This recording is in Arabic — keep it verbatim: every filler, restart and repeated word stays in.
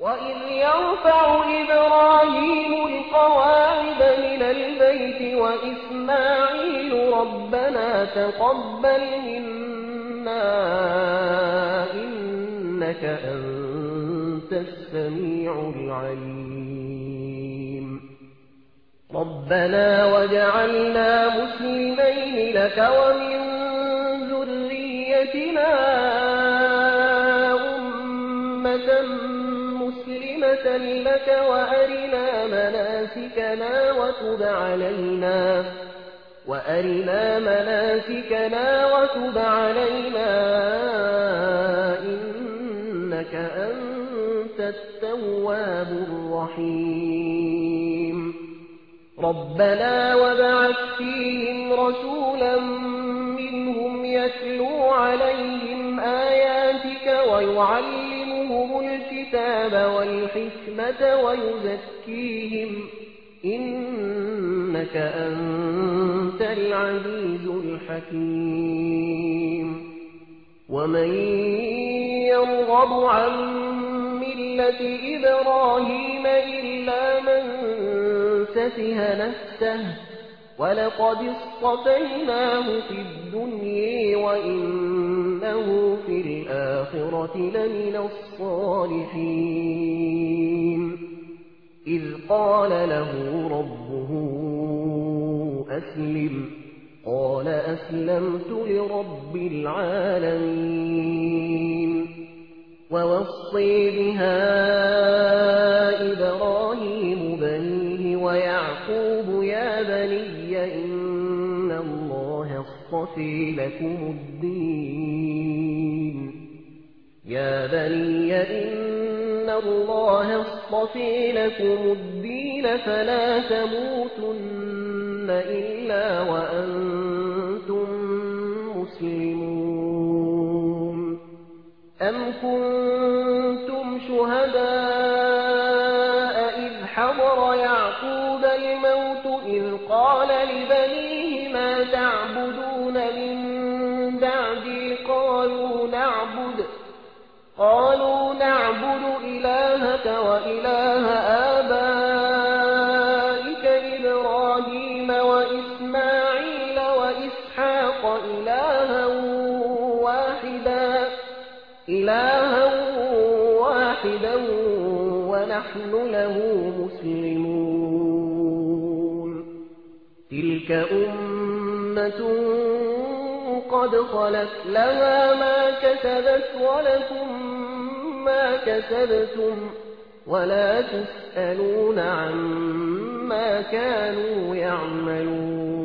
وإذ يرفع إبراهيم القواعد من البيت وإسماعيل ربنا تقبل منا إنك أنت السميع العليم ربنا وجعلنا مسلمين لك ومن ذريتنا أمة مسلمة لك وأرنا مناسكنا وتب علينا وأرنا مناسكنا وتب علينا إنك أنت التواب الرحيم ربنا وابعث فيهم رسولا منهم يتلو عليهم آياتك ويعلمهم الكتاب والحكمة ويزكيهم إنك أنت العزيز الحكيم ومن يرغب عن ملة إبراهيم إلا من سفه نفسه ولقد اصطفيناه في الدنيا وإنه في الآخرة لمن الصالحين إذ قال له ربه أسلم قال أسلمت لرب العالمين ووصي بها إبراهيم بنيه ويعقوب يا بني إن الله اصطفى لكم الدين يا بني إن الله اصطفى لكم الدين فلا تموتن إلا وأنتم مسلمون أم كنتم شهداء إذ حضر يعقوب الموت إذ قال لبنيه ما تعبدون من بعدي قالوا نعبد قالوا نعبد إلهك وإله آبائك إبراهيم وإسماعيل وإسحاق إلها واحدا إلها واحدا ونحن له مسلمون تلك أمة قد خلت لها ما كسبت ولكم ما كسبتم ولا تسألون عما كانوا يعملون